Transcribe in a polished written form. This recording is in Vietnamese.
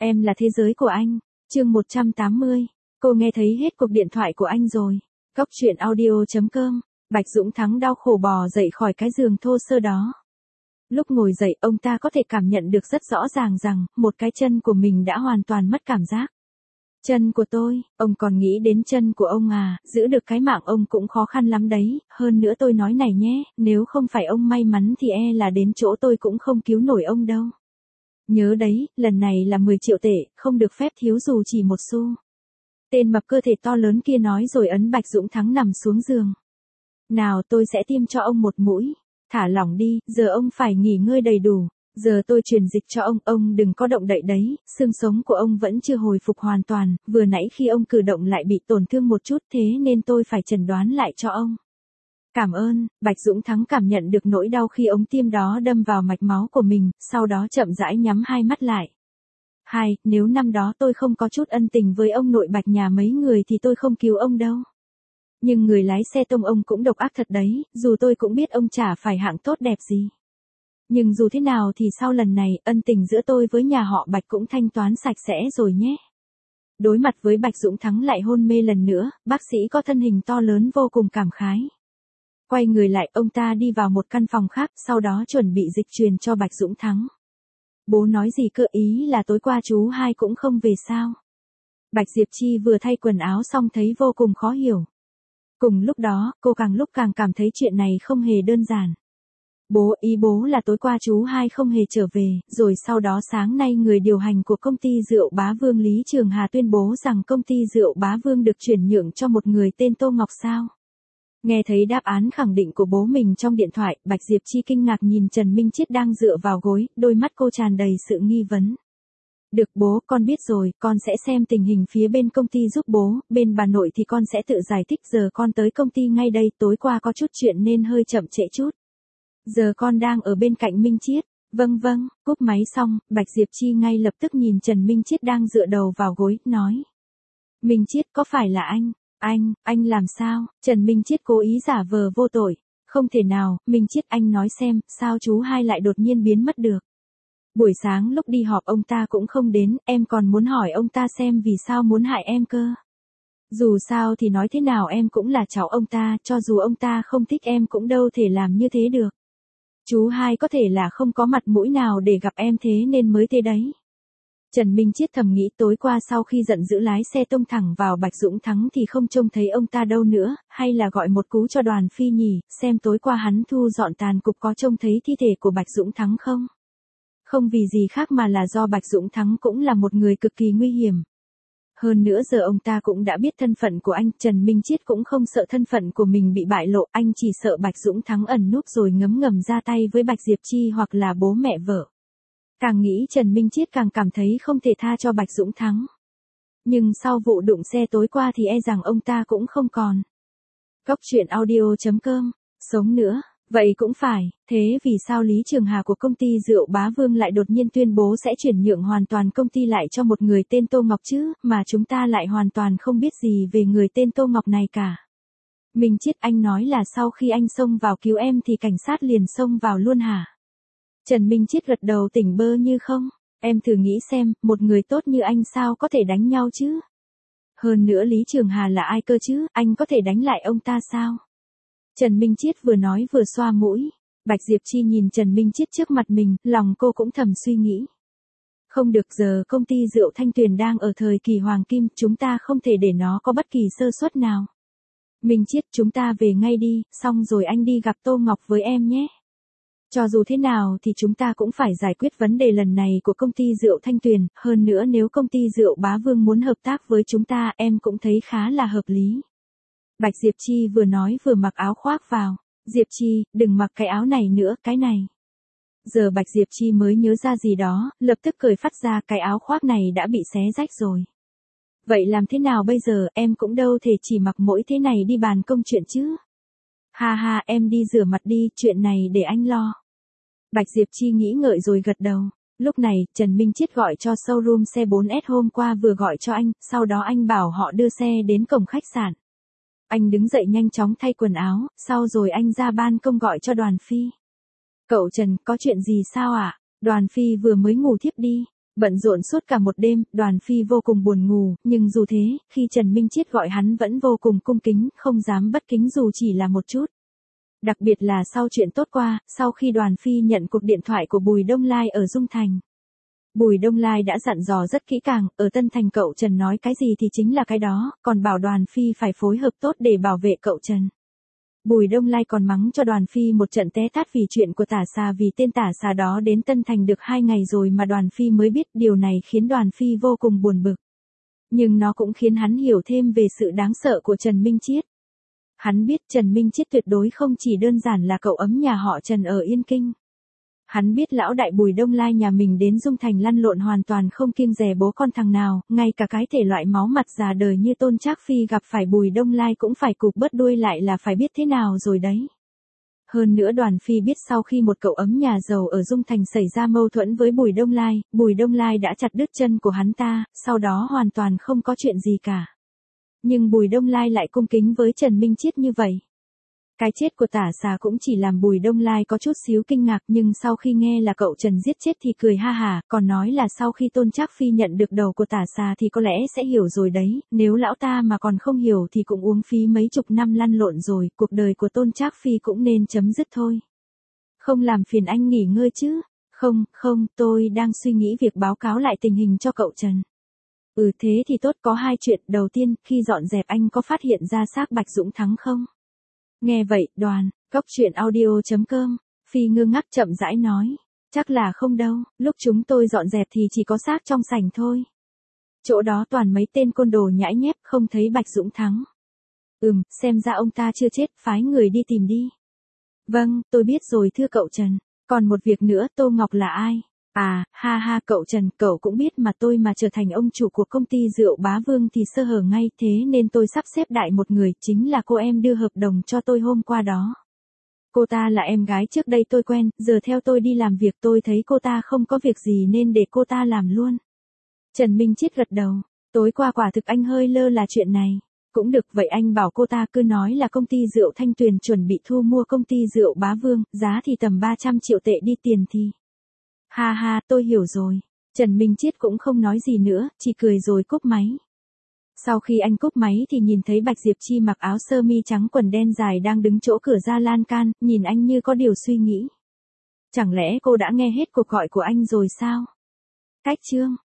Em là thế giới của anh. Chương 180. Cô nghe thấy hết cuộc điện thoại của anh rồi. Cốc truyện audio.com. Bạch Dũng Thắng đau khổ bò dậy khỏi cái giường thô sơ đó. Lúc ngồi dậy ông ta có thể cảm nhận được rất rõ ràng rằng một cái chân của mình đã hoàn toàn mất cảm giác. Chân của tôi, ông còn nghĩ đến chân của ông à, giữ được cái mạng ông cũng khó khăn lắm đấy, hơn nữa tôi nói này nhé, nếu không phải ông may mắn thì là đến chỗ tôi cũng không cứu nổi ông đâu. Nhớ đấy, lần này là 10 triệu tệ, không được phép thiếu dù chỉ một xu. Tên mập cơ thể to lớn kia nói rồi ấn Bạch Dũng Thắng nằm xuống giường. Nào tôi sẽ tiêm cho ông một mũi. Thả lỏng đi, giờ ông phải nghỉ ngơi đầy đủ. Giờ tôi truyền dịch cho ông đừng có động đậy đấy, xương sống của ông vẫn chưa hồi phục hoàn toàn, vừa nãy khi ông cử động lại bị tổn thương một chút thế nên tôi phải chẩn đoán lại cho ông. Cảm ơn, Bạch Dũng Thắng cảm nhận được nỗi đau khi ống tiêm đó đâm vào mạch máu của mình, sau đó chậm rãi nhắm hai mắt lại. Nếu năm đó tôi không có chút ân tình với ông nội Bạch nhà mấy người thì tôi không cứu ông đâu. Nhưng người lái xe tông ông cũng độc ác thật đấy, dù tôi cũng biết ông chả phải hạng tốt đẹp gì. Nhưng dù thế nào thì sau lần này, ân tình giữa tôi với nhà họ Bạch cũng thanh toán sạch sẽ rồi nhé. Đối mặt với Bạch Dũng Thắng lại hôn mê lần nữa, bác sĩ có thân hình to lớn vô cùng cảm khái. Quay người lại, ông ta đi vào một căn phòng khác, sau đó chuẩn bị dịch truyền cho Bạch Dũng Thắng. Bố nói gì cơ, ý là tối qua chú hai cũng không về sao? Bạch Diệp Chi vừa thay quần áo xong thấy vô cùng khó hiểu. Cùng lúc đó, cô càng lúc càng cảm thấy chuyện này không hề đơn giản. Ý bố là tối qua chú hai không hề trở về, rồi sau đó sáng nay người điều hành của công ty rượu Bá Vương Lý Trường Hà tuyên bố rằng công ty rượu Bá Vương được chuyển nhượng cho một người tên Tô Ngọc sao? Nghe thấy đáp án khẳng định của bố mình trong điện thoại, Bạch Diệp Chi kinh ngạc nhìn Trần Minh Chiết đang dựa vào gối, đôi mắt cô tràn đầy sự nghi vấn. Được bố, con biết rồi, con sẽ xem tình hình phía bên công ty giúp bố, bên bà nội thì con sẽ tự giải thích, giờ con tới công ty ngay đây, tối qua có chút chuyện nên hơi chậm trễ chút. Giờ con đang ở bên cạnh Minh Chiết. Vâng, cúp máy xong, Bạch Diệp Chi ngay lập tức nhìn Trần Minh Chiết đang dựa đầu vào gối, nói. Minh Chiết, có phải là anh? Anh làm sao? Trần Minh Chiết cố ý giả vờ vô tội. Không thể nào, Minh Chiết anh nói xem, sao chú hai lại đột nhiên biến mất được. Buổi sáng lúc đi họp ông ta cũng không đến, em còn muốn hỏi ông ta xem vì sao muốn hại em cơ. Dù sao thì nói thế nào em cũng là cháu ông ta, cho dù ông ta không thích em cũng đâu thể làm như thế được. Chú hai có thể là không có mặt mũi nào để gặp em thế nên mới thế đấy. Trần Minh Chiết thầm nghĩ tối qua sau khi giận dữ lái xe tông thẳng vào Bạch Dũng Thắng thì không trông thấy ông ta đâu nữa, hay là gọi một cú cho Đoàn Phi nhỉ, xem tối qua hắn thu dọn tàn cục có trông thấy thi thể của Bạch Dũng Thắng không? Không vì gì khác mà là do Bạch Dũng Thắng cũng là một người cực kỳ nguy hiểm. Hơn nữa giờ ông ta cũng đã biết thân phận của anh, Trần Minh Chiết cũng không sợ thân phận của mình bị bại lộ, anh chỉ sợ Bạch Dũng Thắng ẩn núp rồi ngấm ngầm ra tay với Bạch Diệp Chi hoặc là bố mẹ vợ. Càng nghĩ Trần Minh Chiết càng cảm thấy không thể tha cho Bạch Dũng Thắng. Nhưng sau vụ đụng xe tối qua thì rằng ông ta cũng không còn. Cốc truyện audio.com, sống nữa, vậy cũng phải, thế vì sao Lý Trường Hà của công ty rượu Bá Vương lại đột nhiên tuyên bố sẽ chuyển nhượng hoàn toàn công ty lại cho một người tên Tô Ngọc chứ, mà chúng ta lại hoàn toàn không biết gì về người tên Tô Ngọc này cả. Minh Chiết anh nói là sau khi anh xông vào cứu em thì cảnh sát liền xông vào luôn hả? Trần Minh Chiết gật đầu tỉnh bơ như không, em thử nghĩ xem, một người tốt như anh sao có thể đánh nhau chứ? Hơn nữa Lý Trường Hà là ai cơ chứ, anh có thể đánh lại ông ta sao? Trần Minh Chiết vừa nói vừa xoa mũi. Bạch Diệp Chi nhìn Trần Minh Chiết trước mặt mình, lòng cô cũng thầm suy nghĩ. Không được, giờ công ty rượu Thanh Tuyền đang ở thời kỳ hoàng kim, chúng ta không thể để nó có bất kỳ sơ suất nào. Minh Chiết, chúng ta về ngay đi, xong rồi anh đi gặp Tô Ngọc với em nhé. Cho dù thế nào thì chúng ta cũng phải giải quyết vấn đề lần này của công ty rượu Thanh Tuyền, hơn nữa nếu công ty rượu Bá Vương muốn hợp tác với chúng ta em cũng thấy khá là hợp lý. Bạch Diệp Chi vừa nói vừa mặc áo khoác vào. Diệp Chi, đừng mặc cái áo này nữa, cái này. Giờ Bạch Diệp Chi mới nhớ ra gì đó, lập tức cười phát ra cái áo khoác này đã bị xé rách rồi. Vậy làm thế nào bây giờ, em cũng đâu thể chỉ mặc mỗi thế này đi bàn công chuyện chứ. Ha, em đi rửa mặt đi, chuyện này để anh lo. Bạch Diệp Chi nghĩ ngợi rồi gật đầu. Lúc này, Trần Minh Chiết gọi cho showroom xe 4S hôm qua vừa gọi cho anh, sau đó anh bảo họ đưa xe đến cổng khách sạn. Anh đứng dậy nhanh chóng thay quần áo, sau rồi anh ra ban công gọi cho Đoàn Phi. Cậu Trần, có chuyện gì sao ạ? Đoàn Phi vừa mới ngủ thiếp đi. Bận rộn suốt cả một đêm, Đoàn Phi vô cùng buồn ngủ, nhưng dù thế, khi Trần Minh Chiết gọi hắn vẫn vô cùng cung kính, không dám bất kính dù chỉ là một chút. Đặc biệt là sau chuyện tốt qua, sau khi Đoàn Phi nhận cuộc điện thoại của Bùi Đông Lai ở Dung Thành. Bùi Đông Lai đã dặn dò rất kỹ càng, ở Tân Thành cậu Trần nói cái gì thì chính là cái đó, còn bảo Đoàn Phi phải phối hợp tốt để bảo vệ cậu Trần. Bùi Đông Lai còn mắng cho Đoàn Phi một trận té tát vì chuyện của Tả Xà, vì tên Tả Xà đó đến Tân Thành được 2 ngày rồi mà Đoàn Phi mới biết, điều này khiến Đoàn Phi vô cùng buồn bực. Nhưng nó cũng khiến hắn hiểu thêm về sự đáng sợ của Trần Minh Chiết. Hắn biết Trần Minh Chiết tuyệt đối không chỉ đơn giản là cậu ấm nhà họ Trần ở Yên Kinh. Hắn biết lão đại Bùi Đông Lai nhà mình đến Dung Thành lăn lộn hoàn toàn không kiêng dè bố con thằng nào, ngay cả cái thể loại máu mặt già đời như Tôn Trác Phi gặp phải Bùi Đông Lai cũng phải cụp bớt đuôi lại là phải biết thế nào rồi đấy. Hơn nữa Đoàn Phi biết sau khi một cậu ấm nhà giàu ở Dung Thành xảy ra mâu thuẫn với Bùi Đông Lai đã chặt đứt chân của hắn ta, sau đó hoàn toàn không có chuyện gì cả. Nhưng Bùi Đông Lai lại cung kính với Trần Minh Chiết như vậy. Cái chết của Tả Xà cũng chỉ làm Bùi Đông Lai có chút xíu kinh ngạc, nhưng sau khi nghe là cậu Trần giết chết thì cười ha hả, còn nói là sau khi Tôn Trác Phi nhận được đầu của Tả Xà thì có lẽ sẽ hiểu rồi đấy, nếu lão ta mà còn không hiểu thì cũng uống phí mấy chục năm lăn lộn rồi, cuộc đời của Tôn Trác Phi cũng nên chấm dứt thôi. Không làm phiền anh nghỉ ngơi chứ? Không, tôi đang suy nghĩ việc báo cáo lại tình hình cho cậu Trần. Thế thì tốt, có 2 chuyện, đầu tiên, khi dọn dẹp anh có phát hiện ra xác Bạch Dũng Thắng không? Nghe vậy, Cóc truyện audio.com, Phi ngơ ngác chậm rãi nói. Chắc là không đâu, lúc chúng tôi dọn dẹp thì chỉ có xác trong sảnh thôi. Chỗ đó toàn mấy tên côn đồ nhãi nhép, không thấy Bạch Dũng Thắng. Xem ra ông ta chưa chết, phái người đi tìm đi. Vâng, tôi biết rồi thưa cậu Trần. Còn một việc nữa, Tô Ngọc là ai? Ha cậu Trần, cậu cũng biết mà, tôi mà trở thành ông chủ của công ty rượu Bá Vương thì sơ hở ngay, thế nên tôi sắp xếp đại một người, chính là cô em đưa hợp đồng cho tôi hôm qua đó. Cô ta là em gái trước đây tôi quen, giờ theo tôi đi làm việc tôi thấy cô ta không có việc gì nên để cô ta làm luôn. Trần Minh Chiết gật đầu, tối qua quả thực anh hơi lơ là chuyện này. Cũng được, vậy anh bảo cô ta cứ nói là công ty rượu Thanh Tuyền chuẩn bị thu mua công ty rượu Bá Vương, giá thì tầm 300 triệu tệ đi tiền thì. Ha, tôi hiểu rồi. Trần Minh Chiết cũng không nói gì nữa, chỉ cười rồi cúp máy. Sau khi anh cúp máy thì nhìn thấy Bạch Diệp Chi mặc áo sơ mi trắng quần đen dài đang đứng chỗ cửa ra lan can, nhìn anh như có điều suy nghĩ. Chẳng lẽ cô đã nghe hết cuộc gọi của anh rồi sao? Cách chương